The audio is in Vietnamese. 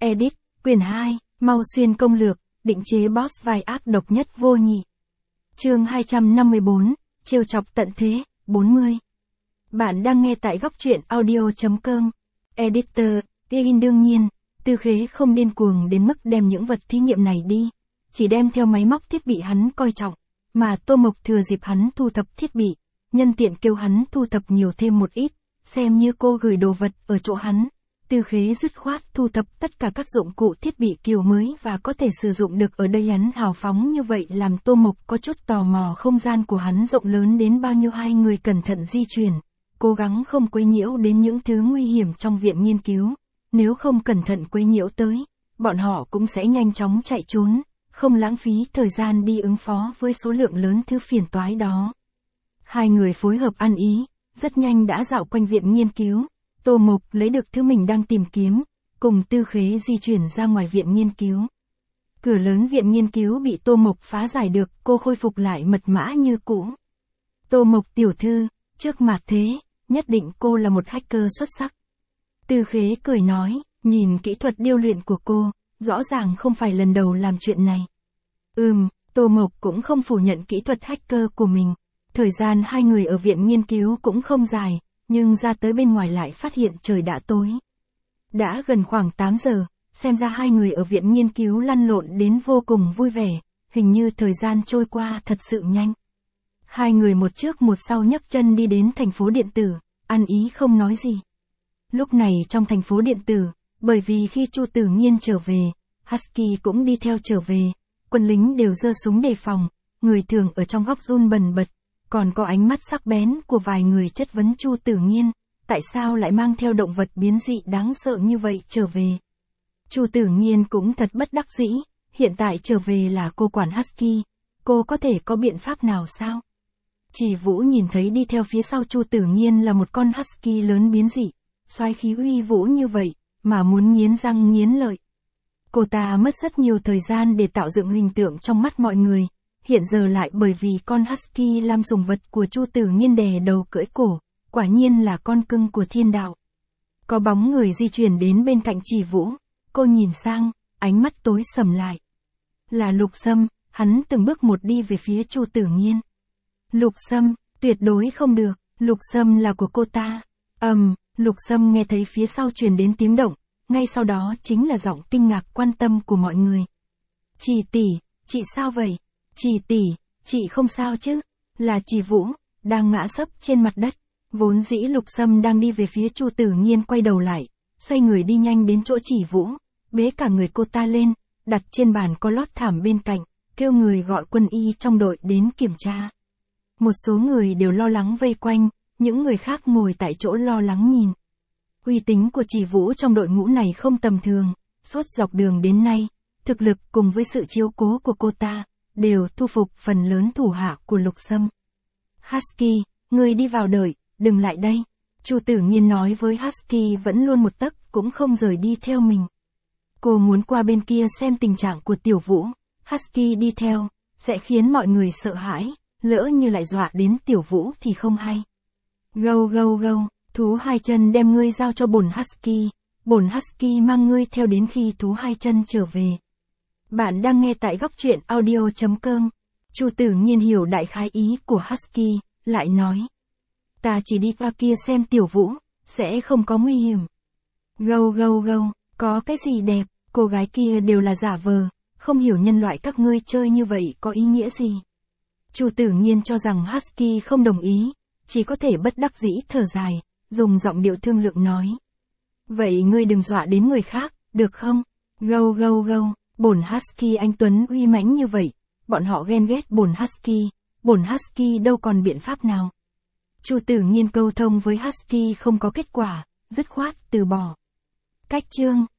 Edit, quyển 2, Mau Xuyên công lược, định chế boss vai ác độc nhất vô nhị. Chương 254, trêu chọc tận thế, 40. Bạn đang nghe tại góc truyện audio.com. Editor, Tiên đương nhiên, Tư Khế không điên cuồng đến mức đem những vật thí nghiệm này đi, chỉ đem theo máy móc thiết bị hắn coi trọng, mà Tô Mộc thừa dịp hắn thu thập thiết bị, nhân tiện kêu hắn thu thập nhiều thêm một ít, xem như cô gửi đồ vật ở chỗ hắn. Tư Khế dứt khoát thu thập tất cả các dụng cụ thiết bị kiểu mới và có thể sử dụng được ở đây, hắn hào phóng như vậy làm Tô Mộc có chút tò mò không gian của hắn rộng lớn đến bao nhiêu. Hai người cẩn thận di chuyển, cố gắng không quấy nhiễu đến những thứ nguy hiểm trong viện nghiên cứu, nếu không cẩn thận quấy nhiễu tới, bọn họ cũng sẽ nhanh chóng chạy trốn, không lãng phí thời gian đi ứng phó với số lượng lớn thứ phiền toái đó. Hai người phối hợp ăn ý, rất nhanh đã dạo quanh viện nghiên cứu. Tô Mộc lấy được thứ mình đang tìm kiếm, cùng Tư Khế di chuyển ra ngoài viện nghiên cứu. Cửa lớn viện nghiên cứu bị Tô Mộc phá giải được, cô khôi phục lại mật mã như cũ. Tô Mộc tiểu thư, trước mặt thế, nhất định cô là một hacker xuất sắc. Tư Khế cười nói, nhìn kỹ thuật điêu luyện của cô, rõ ràng không phải lần đầu làm chuyện này. Tô Mộc cũng không phủ nhận kỹ thuật hacker của mình. Thời gian hai người ở viện nghiên cứu cũng không dài, nhưng ra tới bên ngoài lại phát hiện trời đã tối. Đã gần khoảng 8 giờ, xem ra hai người ở viện nghiên cứu lăn lộn đến vô cùng vui vẻ, hình như thời gian trôi qua thật sự nhanh. Hai người một trước một sau nhấc chân đi đến thành phố điện tử, ăn ý không nói gì. Lúc này trong thành phố điện tử, bởi vì khi Chu Tử Nhiên trở về, Husky cũng đi theo trở về, quân lính đều giơ súng đề phòng, người thường ở trong góc run bần bật. Còn có ánh mắt sắc bén của vài người chất vấn Chu Tử Nhiên, tại sao lại mang theo động vật biến dị đáng sợ như vậy trở về. Chu Tử Nhiên cũng thật bất đắc dĩ, hiện tại trở về là cô quản Husky, cô có thể có biện pháp nào sao? Chỉ Vũ nhìn thấy đi theo phía sau Chu Tử Nhiên là một con Husky lớn biến dị, xoáy khí uy vũ như vậy, mà muốn nghiến răng nghiến lợi. Cô ta mất rất nhiều thời gian để tạo dựng hình tượng trong mắt mọi người. Hiện giờ lại bởi vì con Husky làm sủng vật của Chu Tử Nhiên đè đầu cưỡi cổ, quả nhiên là con cưng của thiên đạo. Có bóng người di chuyển đến bên cạnh Chỉ Vũ, cô nhìn sang, ánh mắt tối sầm lại. Là Lục Sâm, hắn từng bước một đi về phía Chu Tử Nhiên. Lục Sâm, tuyệt đối không được, Lục Sâm là của cô ta. Lục Sâm nghe thấy phía sau truyền đến tiếng động, ngay sau đó chính là giọng kinh ngạc quan tâm của mọi người. Chỉ tỷ, chị sao vậy? Chỉ tỷ, chị không sao chứ? Là Chỉ Vũ, đang ngã sấp trên mặt đất. Vốn dĩ Lục Sâm đang đi về phía Chu Tử Nhiên quay đầu lại, xoay người đi nhanh đến chỗ Chỉ Vũ, bế cả người cô ta lên, đặt trên bàn có lót thảm bên cạnh, kêu người gọi quân y trong đội đến kiểm tra. Một số người đều lo lắng vây quanh, những người khác ngồi tại chỗ lo lắng nhìn. Uy tín của Chỉ Vũ trong đội ngũ này không tầm thường, suốt dọc đường đến nay, thực lực cùng với sự chiếu cố của cô ta đều thu phục phần lớn thủ hạ của Lục Sâm. Husky, ngươi đi vào đợi, đừng lại đây. Chu Tử Nhiên nói với Husky vẫn luôn một tấc cũng không rời đi theo mình. Cô muốn qua bên kia xem tình trạng của Tiểu Vũ, Husky đi theo, sẽ khiến mọi người sợ hãi, lỡ như lại dọa đến Tiểu Vũ thì không hay. Gâu gâu gâu, thú hai chân đem ngươi giao cho bổn Husky mang ngươi theo đến khi thú hai chân trở về. Bạn đang nghe tại góc truyện audio.com. Chu Tử Nhiên hiểu đại khái ý của Husky, lại nói. Ta chỉ đi qua kia xem Tiểu Vũ, sẽ không có nguy hiểm. Gâu gâu gâu, có cái gì đẹp, cô gái kia đều là giả vờ, không hiểu nhân loại các ngươi chơi như vậy có ý nghĩa gì. Chu Tử Nhiên cho rằng Husky không đồng ý, chỉ có thể bất đắc dĩ thở dài, dùng giọng điệu thương lượng nói. Vậy ngươi đừng dọa đến người khác, được không? Gâu gâu gâu. Bổn Husky anh tuấn uy mãnh như vậy, bọn họ ghen ghét bổn Husky đâu còn biện pháp nào. Chu Tử Nhiên câu thông với Husky không có kết quả, dứt khoát từ bỏ. Cách chương